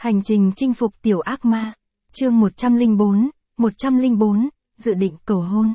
Hành trình chinh phục tiểu ác ma. Chương 104, dự định cầu hôn.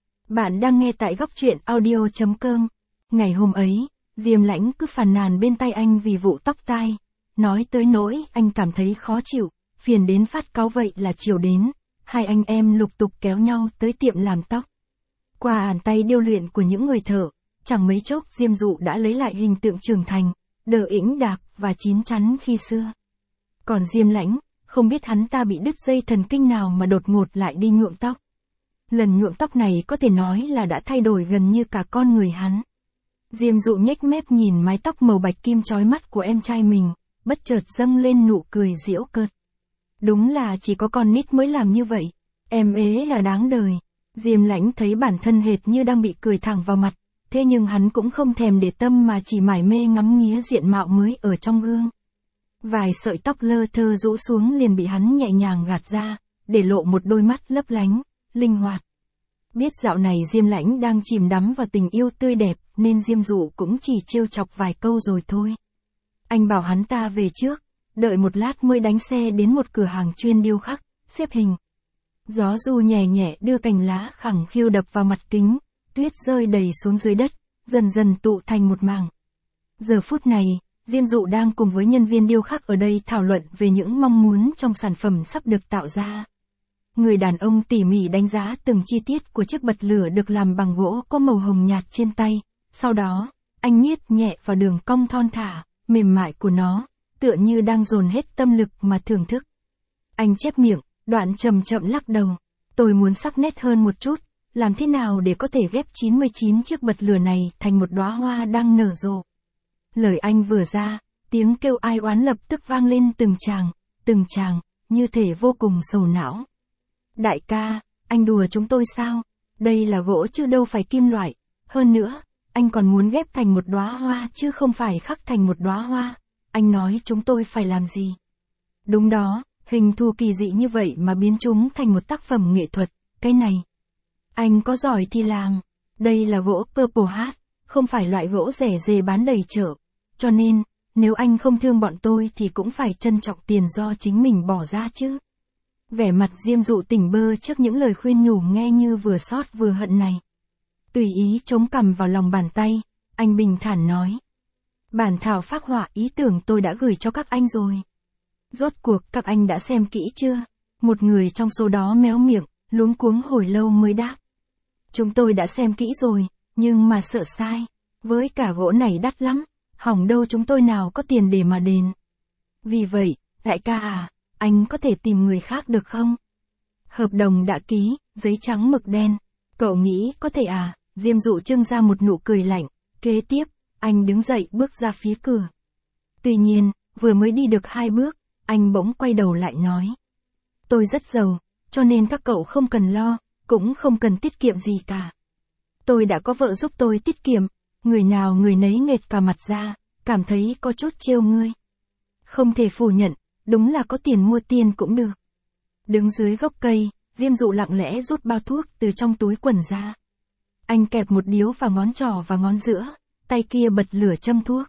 Bạn đang nghe tại góc truyện audio.com. Ngày hôm ấy, Diêm Lãnh cứ phàn nàn bên tai anh vì vụ tóc tai. Nói tới nỗi anh cảm thấy khó chịu, phiền đến phát cáu. Vậy là chiều đến, hai anh em lục tục kéo nhau tới tiệm làm tóc. Qua bàn tay điêu luyện của những người thợ, chẳng mấy chốc Diêm Dụ đã lấy lại hình tượng trưởng thành, đờ ĩnh đạc và chín chắn khi xưa. Còn Diêm Lãnh, không biết hắn ta bị đứt dây thần kinh nào mà đột ngột lại đi nhuộm tóc. Lần nhuộm tóc này có thể nói là đã thay đổi gần như cả con người hắn. Diêm Dụ nhếch mép nhìn mái tóc màu bạch kim chói mắt của em trai mình, bất chợt dâng lên nụ cười giễu cợt. Đúng là chỉ có con nít mới làm như vậy, em ế là đáng đời. Diêm Lãnh thấy bản thân hệt như đang bị cười thẳng vào mặt, thế nhưng hắn cũng không thèm để tâm mà chỉ mải mê ngắm nghía diện mạo mới ở trong gương. Vài sợi tóc lơ thơ rũ xuống liền bị hắn nhẹ nhàng gạt ra, để lộ một đôi mắt lấp lánh, linh hoạt. Biết dạo này Diêm Lãnh đang chìm đắm vào tình yêu tươi đẹp, nên Diêm Dụ cũng chỉ trêu chọc vài câu rồi thôi. Anh bảo hắn ta về trước, đợi một lát mới đánh xe đến một cửa hàng chuyên điêu khắc, xếp hình. Gió du nhẹ nhẹ đưa cành lá khẳng khiu đập vào mặt kính, tuyết rơi đầy xuống dưới đất, dần dần tụ thành một mảng. Giờ phút này, Diêm Dụ đang cùng với nhân viên điêu khắc ở đây thảo luận về những mong muốn trong sản phẩm sắp được tạo ra. Người đàn ông tỉ mỉ đánh giá từng chi tiết của chiếc bật lửa được làm bằng gỗ có màu hồng nhạt trên tay, sau đó, anh miết nhẹ vào đường cong thon thả, mềm mại của nó, tựa như đang dồn hết tâm lực mà thưởng thức. Anh chép miệng, đoạn chậm chậm lắc đầu. Tôi muốn sắc nét hơn một chút, làm thế nào để có thể ghép 99 chiếc bật lửa này thành một đóa hoa đang nở rộ. Lời anh vừa ra, tiếng kêu ai oán lập tức vang lên từng tràng, như thể vô cùng sầu não. Đại ca, anh đùa chúng tôi sao? Đây là gỗ chứ đâu phải kim loại. Hơn nữa, anh còn muốn ghép thành một đóa hoa chứ không phải khắc thành một đóa hoa. Anh nói chúng tôi phải làm gì? Đúng đó, hình thù kỳ dị như vậy mà biến chúng thành một tác phẩm nghệ thuật, cái này. Anh có giỏi thì làm. Đây là gỗ Purple Heart, không phải loại gỗ rẻ rề bán đầy chợ. Cho nên, nếu anh không thương bọn tôi thì cũng phải trân trọng tiền do chính mình bỏ ra chứ. Vẻ mặt Diêm Dụ tỉnh bơ trước những lời khuyên nhủ nghe như vừa xót vừa hận này. Tùy ý chống cằm vào lòng bàn tay, anh bình thản nói. Bản thảo phác họa ý tưởng tôi đã gửi cho các anh rồi. Rốt cuộc các anh đã xem kỹ chưa? Một người trong số đó méo miệng, luống cuống hồi lâu mới đáp. Chúng tôi đã xem kỹ rồi, nhưng mà sợ sai. Với cả gỗ này đắt lắm, hỏng đâu chúng tôi nào có tiền để mà đền. Vì vậy, đại ca à, anh có thể tìm người khác được không? Hợp đồng đã ký, giấy trắng mực đen. Cậu nghĩ có thể à? Diêm Dụ trưng ra một nụ cười lạnh. Kế tiếp, anh đứng dậy bước ra phía cửa. Tuy nhiên, vừa mới đi được 2 bước, anh bỗng quay đầu lại nói. Tôi rất giàu, cho nên các cậu không cần lo, cũng không cần tiết kiệm gì cả. Tôi đã có vợ giúp tôi tiết kiệm, người nào người nấy nghệt cả mặt ra, cảm thấy có chút trêu ngươi. Không thể phủ nhận, đúng là có tiền mua tiền cũng được. Đứng dưới gốc cây, Diêm Dụ lặng lẽ rút bao thuốc từ trong túi quần ra. Anh kẹp một điếu vào ngón trỏ và ngón giữa, tay kia bật lửa châm thuốc.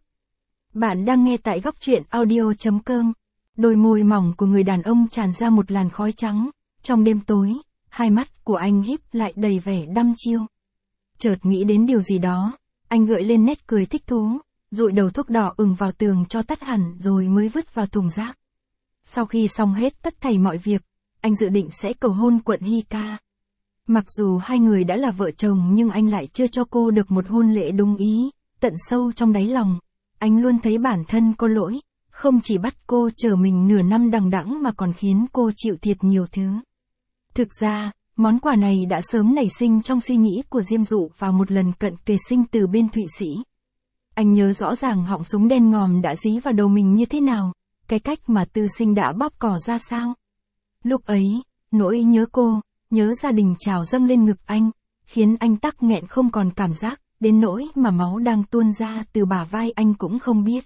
Bạn đang nghe tại góc truyện audio.com. Đôi môi mỏng của người đàn ông tràn ra một làn khói trắng. Trong đêm tối, hai mắt của anh híp lại đầy vẻ đăm chiêu. Chợt nghĩ đến điều gì đó, anh gợi lên nét cười thích thú, dụi đầu thuốc đỏ ửng vào tường cho tắt hẳn rồi mới vứt vào thùng rác. Sau khi xong hết tất thảy mọi việc, anh dự định sẽ cầu hôn Quận Hy Ca. Mặc dù hai người đã là vợ chồng nhưng anh lại chưa cho cô được một hôn lễ đúng ý. Tận sâu trong đáy lòng, anh luôn thấy bản thân có lỗi, không chỉ bắt cô chờ mình nửa năm đằng đẵng mà còn khiến cô chịu thiệt nhiều thứ. Thực ra, món quà này đã sớm nảy sinh trong suy nghĩ của Diêm Dụ vào một lần cận kề sinh từ bên Thụy Sĩ. Anh nhớ rõ ràng họng súng đen ngòm đã dí vào đầu mình như thế nào, cái cách mà Tư Sinh đã bóp cò ra sao. Lúc ấy, nỗi nhớ cô, nhớ gia đình trào dâng lên ngực anh, khiến anh tắc nghẹn không còn cảm giác, đến nỗi mà máu đang tuôn ra từ bả vai anh cũng không biết.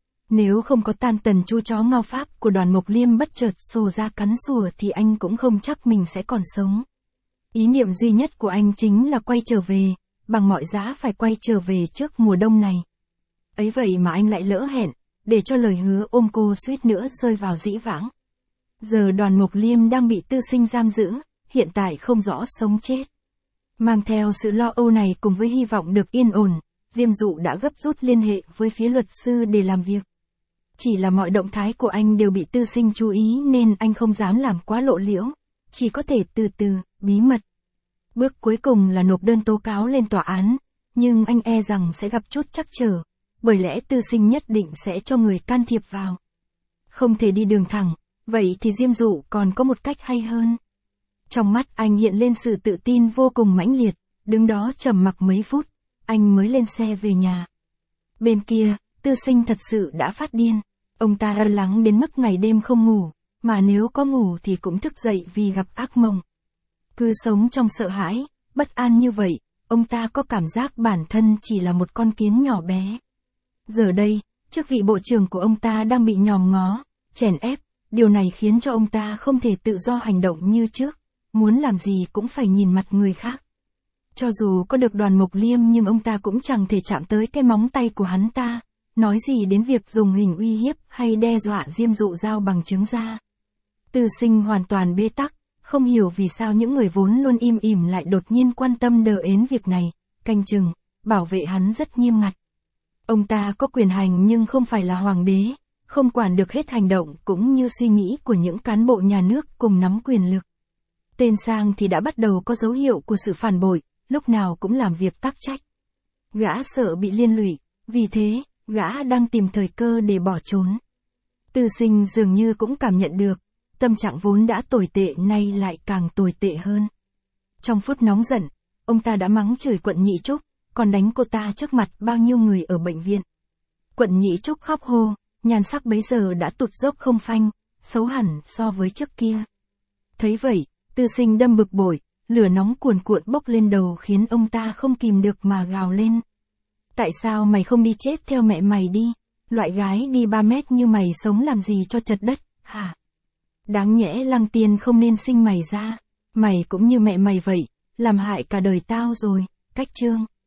Nếu không có tan tần chu chó ngao pháp của Đoàn Mộc Liêm bất chợt sồ ra cắn sủa thì anh cũng không chắc mình sẽ còn sống. Ý niệm duy nhất của anh chính là quay trở về, bằng mọi giá phải quay trở về trước mùa đông này. Ấy vậy mà anh lại lỡ hẹn, để cho lời hứa ôm cô suýt nữa rơi vào dĩ vãng. Giờ Đoàn Mộc Liêm đang bị Tư Sinh giam giữ, hiện tại không rõ sống chết. Mang theo sự lo âu này cùng với hy vọng được yên ổn, Diêm Dụ đã gấp rút liên hệ với phía luật sư để làm việc. Chỉ là mọi động thái của anh đều bị Tư Sinh chú ý nên anh không dám làm quá lộ liễu, chỉ có thể từ từ, bí mật. Bước cuối cùng là nộp đơn tố cáo lên tòa án, nhưng anh e rằng sẽ gặp chút trắc trở, bởi lẽ Tư Sinh nhất định sẽ cho người can thiệp vào. Không thể đi đường thẳng, vậy thì Diêm Dụ còn có một cách hay hơn. Trong mắt anh hiện lên sự tự tin vô cùng mãnh liệt, đứng đó trầm mặc mấy phút, anh mới lên xe về nhà. Bên kia, Tư Sinh thật sự đã phát điên. Ông ta lo lắng đến mức ngày đêm không ngủ, mà nếu có ngủ thì cũng thức dậy vì gặp ác mộng. Cứ sống trong sợ hãi, bất an như vậy, ông ta có cảm giác bản thân chỉ là một con kiến nhỏ bé. Giờ đây, chức vị bộ trưởng của ông ta đang bị nhòm ngó, chèn ép, điều này khiến cho ông ta không thể tự do hành động như trước, muốn làm gì cũng phải nhìn mặt người khác. Cho dù có được Đoàn Mộc Liêm nhưng ông ta cũng chẳng thể chạm tới cái móng tay của hắn ta, nói gì đến việc dùng hình uy hiếp hay đe dọa Diêm Dụ giao bằng chứng ra. Tư Sinh hoàn toàn bế tắc, không hiểu vì sao những người vốn luôn im ỉm lại đột nhiên quan tâm đờ ến việc này, canh chừng, bảo vệ hắn rất nghiêm ngặt. Ông ta có quyền hành nhưng không phải là hoàng đế, không quản được hết hành động cũng như suy nghĩ của những cán bộ nhà nước cùng nắm quyền lực. Tên Sang thì đã bắt đầu có dấu hiệu của sự phản bội, lúc nào cũng làm việc tắc trách. Gã sợ bị liên lụy, vì thế, gã đang tìm thời cơ để bỏ trốn. Tư Sinh dường như cũng cảm nhận được, tâm trạng vốn đã tồi tệ nay lại càng tồi tệ hơn. Trong phút nóng giận, ông ta đã mắng chửi Quận Nhị Trúc, còn đánh cô ta trước mặt bao nhiêu người ở bệnh viện. Quận Nhị Trúc khóc hô, nhan sắc bấy giờ đã tụt dốc không phanh, xấu hẳn so với trước kia. Thấy vậy, Tư Sinh đâm bực bội, lửa nóng cuồn cuộn bốc lên đầu khiến ông ta không kìm được mà gào lên. Tại sao mày không đi chết theo mẹ mày đi? Loại gái đi 3 mét như mày sống làm gì cho chật đất, hả? Đáng nhẽ Lăng Tiên không nên sinh mày ra. Mày cũng như mẹ mày vậy, làm hại cả đời tao rồi, cách chương.